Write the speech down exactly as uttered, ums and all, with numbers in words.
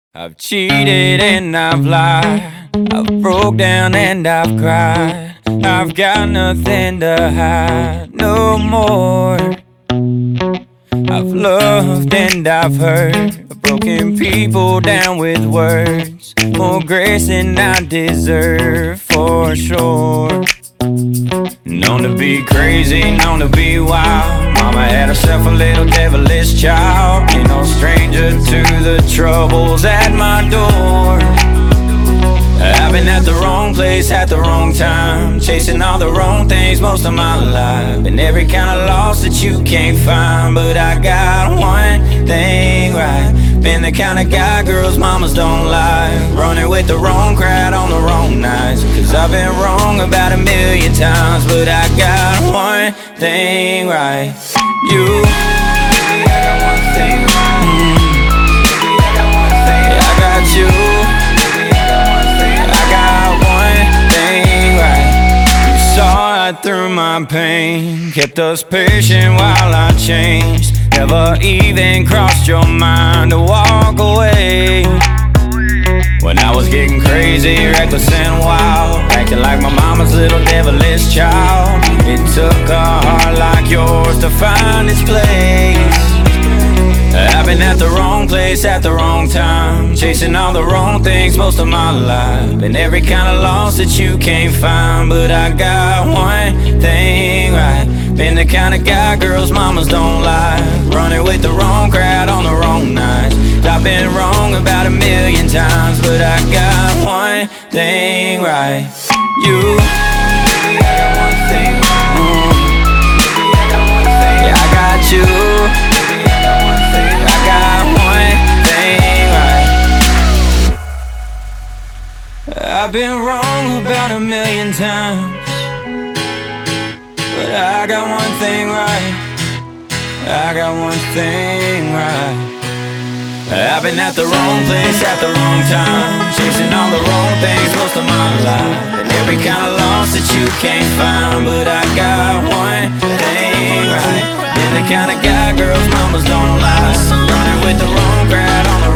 I've cheated and I've lied, I've broke down and I've cried. I've got nothing to hide no more. I've loved and I've hurt, I've broken people down with words. More grace than I deserve for sure. Known to be crazy, known to be wild. Mama had herself a little devilish child. Ain't no stranger to the troubles at my door. I've been at the wrong place at the wrong time, chasing all the wrong things most of my life. Been every kind of loss that you can't find, but I got one thing right. Been the kind of guy girls mamas don't like, running with the wrong crowd on the wrong nights. Cause I've been wrong about a million times, but I got one thing right. You, baby, I got one thing right. Mm. Baby, I got one thing right. I got you. Baby, I got one thing right. I got one thing right. You saw right through my pain, kept us patient while I changed. Never even crossed your mind to walk away. When I was getting crazy, reckless and wild, acting like my mama's little devilish child. It took a heart like yours to find its place. I've been at the wrong place at the wrong time, chasing all the wrong things most of my life. Been every kind of loss that you can't find, but I got one thing right. Been the kind of guy girls mamas don't like, running with the wrong crowd on the wrong nights. I've been wrong about a million times, but I got one thing right. You, baby, I got one thing right. Mm. Baby, I got one thing. Yeah, I got you. Baby, I got one thing. I got one thing right. I've been wrong about a million times, but I got one thing right. I got one thing right. I've been at the wrong place at the wrong time, chasing all the wrong things most of my life. And every kind of loss that you can't find, but I got one thing right. Been the kind of guy girls mamas don't like, running with the wrong crowd on the